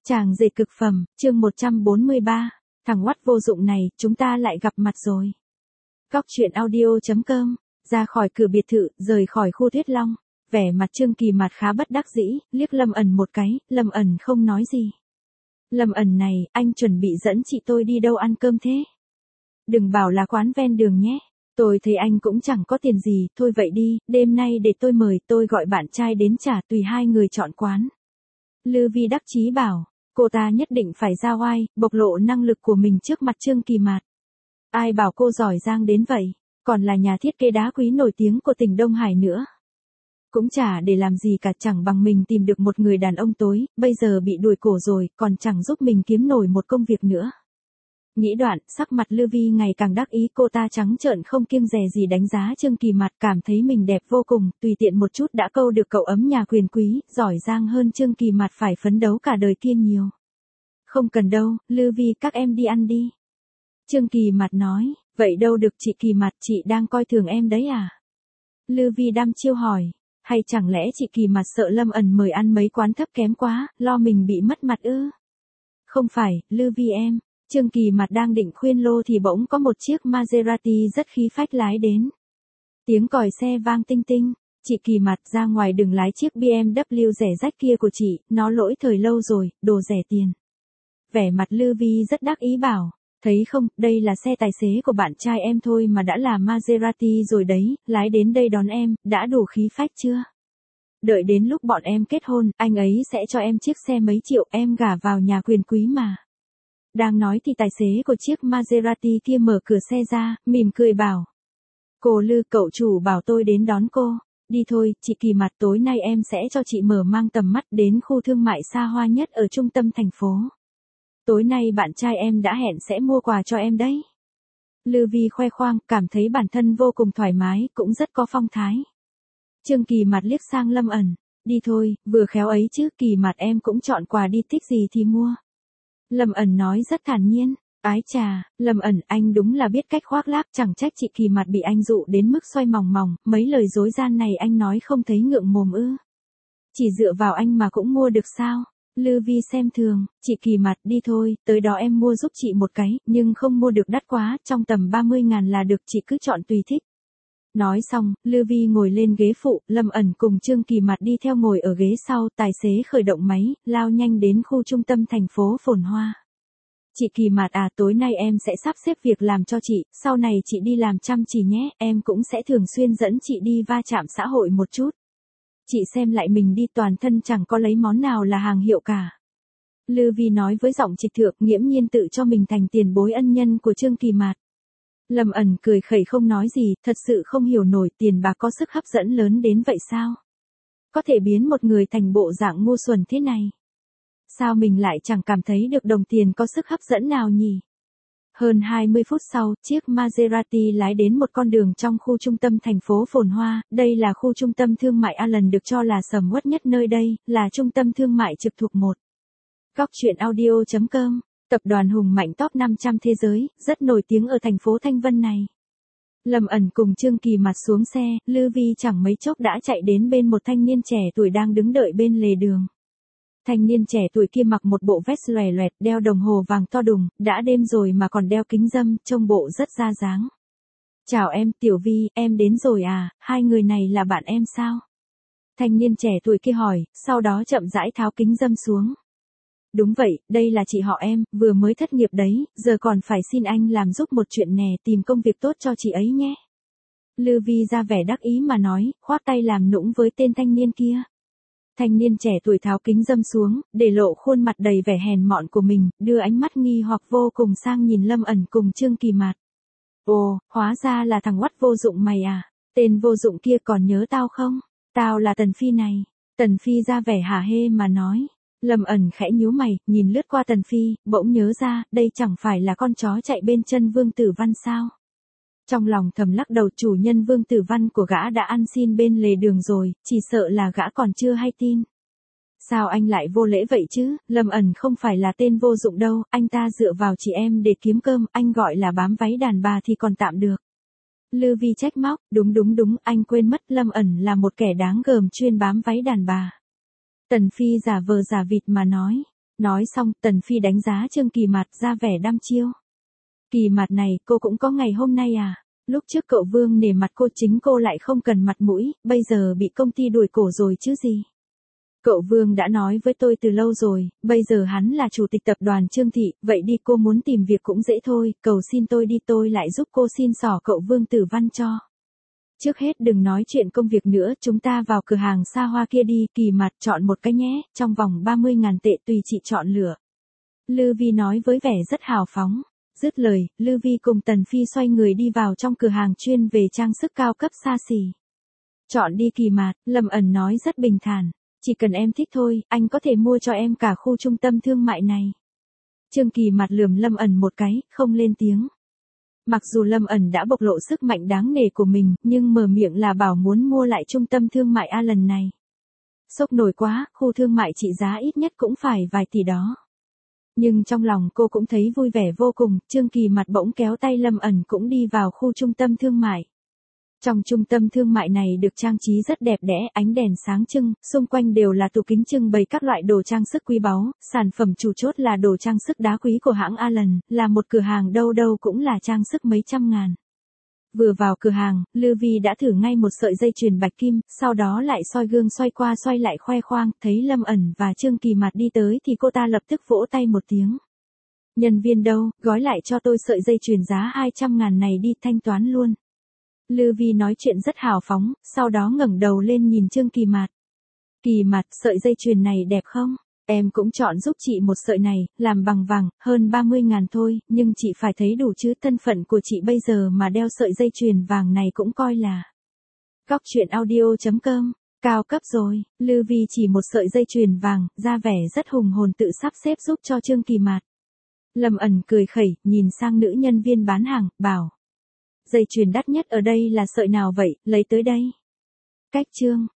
Chàng dệt cực phẩm, chương 143, thằng oắt vô dụng này, chúng ta lại gặp mặt rồi. Góc truyện audio.com, ra khỏi cửa biệt thự, rời khỏi khu Tuyết Long, vẻ mặt Trương Kỳ Mạt khá bất đắc dĩ, liếc Lâm ẩn một cái, Lâm ẩn không nói gì. Lâm ẩn này, anh chuẩn bị dẫn chị tôi đi đâu ăn cơm thế? Đừng bảo là quán ven đường nhé. Tôi thấy anh cũng chẳng có tiền gì, thôi vậy đi, đêm nay để tôi mời, tôi gọi bạn trai đến trả, tùy hai người chọn quán. Lư Vi đắc chí bảo, cô ta nhất định phải ra oai, bộc lộ năng lực của mình trước mặt Trương Kỳ Mạt. Ai bảo cô giỏi giang đến vậy, còn là nhà thiết kế đá quý nổi tiếng của tỉnh Đông Hải nữa. Cũng chả để làm gì cả, chẳng bằng mình tìm được một người đàn ông tối, bây giờ bị đuổi cổ rồi, còn chẳng giúp mình kiếm nổi một công việc nữa. Nghĩ đoạn, sắc mặt Lư Vi ngày càng đắc ý, cô ta trắng trợn không kiêng dè gì đánh giá Trương Kỳ Mạt, cảm thấy mình đẹp vô cùng, tùy tiện một chút đã câu được cậu ấm nhà quyền quý, giỏi giang hơn Trương Kỳ Mạt phải phấn đấu cả đời kia nhiều. Không cần đâu, Lư Vi, các em đi ăn đi. Trương Kỳ Mạt nói, vậy đâu được chị Kỳ Mạt, chị đang coi thường em đấy à? Lư Vi đăm chiêu hỏi, hay chẳng lẽ chị Kỳ Mạt sợ Lâm ẩn mời ăn mấy quán thấp kém quá, lo mình bị mất mặt ư? Không phải, Lư Vi em. Trương Kỳ Mạt đang định khuyên lô thì bỗng có một chiếc Maserati rất khí phách lái đến. Tiếng còi xe vang tinh tinh, chị Kỳ Mạt ra ngoài đừng lái chiếc BMW rẻ rách kia của chị, nó lỗi thời lâu rồi, đồ rẻ tiền. Vẻ mặt Lư Vi rất đắc ý bảo, thấy không, đây là xe tài xế của bạn trai em thôi mà đã là Maserati rồi đấy, lái đến đây đón em, đã đủ khí phách chưa? Đợi đến lúc bọn em kết hôn, anh ấy sẽ cho em chiếc xe mấy triệu, em gả vào nhà quyền quý mà. Đang nói thì tài xế của chiếc Maserati kia mở cửa xe ra, mỉm cười bảo. Cô Lư, cậu chủ bảo tôi đến đón cô. Đi thôi, chị Kỳ Mạt, tối nay em sẽ cho chị mở mang tầm mắt đến khu thương mại xa hoa nhất ở trung tâm thành phố. Tối nay bạn trai em đã hẹn sẽ mua quà cho em đấy. Lư Vi khoe khoang, cảm thấy bản thân vô cùng thoải mái, cũng rất có phong thái. Trương Kỳ Mạt liếc sang Lâm ẩn. Đi thôi, vừa khéo ấy chứ, Kỳ Mạt em cũng chọn quà đi, thích gì thì mua. Lâm ẩn nói rất thản nhiên, ái chà, Lâm ẩn, anh đúng là biết cách khoác lác, chẳng trách chị Kỳ Mạt bị anh dụ đến mức xoay mòng mòng, mấy lời dối gian này anh nói không thấy ngượng mồm ư? Chỉ dựa vào anh mà cũng mua được sao? Lư Vi xem thường, chị Kỳ Mạt, đi thôi, tới đó em mua giúp chị một cái, nhưng không mua được đắt quá, trong tầm 30.000 là được, chị cứ chọn tùy thích. Nói xong, Lư Vi ngồi lên ghế phụ, Lâm ẩn cùng Trương Kỳ Mạt đi theo ngồi ở ghế sau, tài xế khởi động máy, lao nhanh đến khu trung tâm thành phố phồn hoa. Chị Kỳ Mạt à, tối nay em sẽ sắp xếp việc làm cho chị, sau này chị đi làm chăm chỉ nhé, em cũng sẽ thường xuyên dẫn chị đi va chạm xã hội một chút. Chị xem lại mình đi, toàn thân chẳng có lấy món nào là hàng hiệu cả. Lư Vi nói với giọng trịch thượng, nghiễm nhiên tự cho mình thành tiền bối ân nhân của Trương Kỳ Mạt. Lâm ẩn cười khẩy không nói gì, thật sự không hiểu nổi tiền bạc có sức hấp dẫn lớn đến vậy sao? Có thể biến một người thành bộ dạng ngu xuẩn thế này. Sao mình lại chẳng cảm thấy được đồng tiền có sức hấp dẫn nào nhỉ? Hơn 20 phút sau, chiếc Maserati lái đến một con đường trong khu trung tâm thành phố phồn hoa, đây là khu trung tâm thương mại Allen, được cho là sầm uất nhất nơi đây, là trung tâm thương mại trực thuộc một. Góc truyện audio.com, tập đoàn hùng mạnh top 500 thế giới, rất nổi tiếng ở thành phố Thanh Vân này. Lâm ẩn cùng Trương Kỳ Mạt xuống xe, Lư Vi chẳng mấy chốc đã chạy đến bên một thanh niên trẻ tuổi đang đứng đợi bên lề đường. Thanh niên trẻ tuổi kia mặc một bộ vest lòe loẹt, đeo đồng hồ vàng to đùng, đã đêm rồi mà còn đeo kính râm, trông bộ rất ra dáng. Chào em, Tiểu Vi, em đến rồi à, hai người này là bạn em sao? Thanh niên trẻ tuổi kia hỏi, sau đó chậm rãi tháo kính râm xuống. Đúng vậy, đây là chị họ em, vừa mới thất nghiệp đấy, giờ còn phải xin anh làm giúp một chuyện nè, tìm công việc tốt cho chị ấy nhé. Lư Vi ra vẻ đắc ý mà nói, khoác tay làm nũng với tên thanh niên kia. Thanh niên trẻ tuổi tháo kính râm xuống, để lộ khuôn mặt đầy vẻ hèn mọn của mình, đưa ánh mắt nghi hoặc vô cùng sang nhìn Lâm ẩn cùng Trương Kỳ Mạt. Ồ, hóa ra là thằng oắt vô dụng mày à, tên vô dụng kia còn nhớ tao không? Tao là Tần Phi này. Tần Phi ra vẻ hả hê mà nói. Lâm ẩn khẽ nhíu mày, nhìn lướt qua Tần Phi, bỗng nhớ ra, đây chẳng phải là con chó chạy bên chân Vương Tử Văn sao? Trong lòng thầm lắc đầu, chủ nhân Vương Tử Văn của gã đã ăn xin bên lề đường rồi, chỉ sợ là gã còn chưa hay tin. Sao anh lại vô lễ vậy chứ, Lâm ẩn không phải là tên vô dụng đâu, anh ta dựa vào chị em để kiếm cơm, anh gọi là bám váy đàn bà thì còn tạm được. Lư Vi trách móc, đúng, anh quên mất Lâm ẩn là một kẻ đáng gờm chuyên bám váy đàn bà. Tần Phi giả vờ giả vịt mà nói, Nói xong, Tần Phi đánh giá Trương Kỳ Mạt ra vẻ đăm chiêu. Kỳ Mạt này, cô cũng có ngày hôm nay à? Lúc trước cậu Vương nể mặt cô, chính cô lại không cần mặt mũi, bây giờ bị công ty đuổi cổ rồi chứ gì. Cậu Vương đã nói với tôi từ lâu rồi, bây giờ hắn là chủ tịch tập đoàn Trương Thị, vậy đi cô muốn tìm việc cũng dễ thôi, cầu xin tôi đi tôi lại giúp cô xin xỏ cậu Vương Tử Văn cho. Trước hết đừng nói chuyện công việc nữa, chúng ta vào cửa hàng xa hoa kia đi, Kỳ Mạt chọn một cái nhé, trong vòng 30.000 tệ tùy chị chọn lựa. Lư Vi nói với vẻ rất hào phóng. Dứt lời, Lư Vi cùng Tần Phi xoay người đi vào trong cửa hàng chuyên về trang sức cao cấp xa xỉ. Chọn đi Kỳ Mạt, Lâm Ẩn nói rất bình thản. Chỉ cần em thích thôi, anh có thể mua cho em cả khu trung tâm thương mại này. Trương Kỳ Mạt lườm Lâm Ẩn một cái, không lên tiếng. Mặc dù Lâm Ẩn đã bộc lộ sức mạnh đáng nể của mình, nhưng mở miệng là bảo muốn mua lại trung tâm thương mại A lần này. Sốc nổi quá, khu thương mại trị giá ít nhất cũng phải vài tỷ đó. Nhưng trong lòng cô cũng thấy vui vẻ vô cùng, Trương Kỳ Mạt bỗng kéo tay Lâm Ẩn cũng đi vào khu trung tâm thương mại. Trong trung tâm thương mại này được trang trí rất đẹp đẽ, ánh đèn sáng trưng, xung quanh đều là tủ kính trưng bày các loại đồ trang sức quý báu, sản phẩm chủ chốt là đồ trang sức đá quý của hãng Allen, là một cửa hàng đâu đâu cũng là trang sức mấy trăm ngàn. Vừa vào cửa hàng, Lư Vi đã thử ngay một sợi dây chuyền bạch kim, sau đó lại soi gương xoay qua xoay lại khoe khoang, thấy Lâm Ẩn và Trương Kỳ Mạt đi tới thì cô ta lập tức vỗ tay một tiếng. Nhân viên đâu, gói lại cho tôi sợi dây chuyền giá 200.000 này đi, thanh toán luôn. Lư Vi nói chuyện rất hào phóng, sau đó ngẩng đầu lên nhìn Trương Kỳ Mạt. Kỳ Mạt, sợi dây chuyền này đẹp không? Em cũng chọn giúp chị một sợi này, làm bằng vàng, hơn 30.000 thôi, nhưng chị phải thấy đủ chứ, thân phận của chị bây giờ mà đeo sợi dây chuyền vàng này cũng coi là. Cóc truyện audio.com, cao cấp rồi, Lư Vi chỉ một sợi dây chuyền vàng, ra vẻ rất hùng hồn tự sắp xếp giúp cho Trương Kỳ Mạt. Lâm Ẩn cười khẩy, nhìn sang nữ nhân viên bán hàng, bảo. Dây chuyền đắt nhất ở đây là sợi nào vậy, lấy tới đây. Cách Trương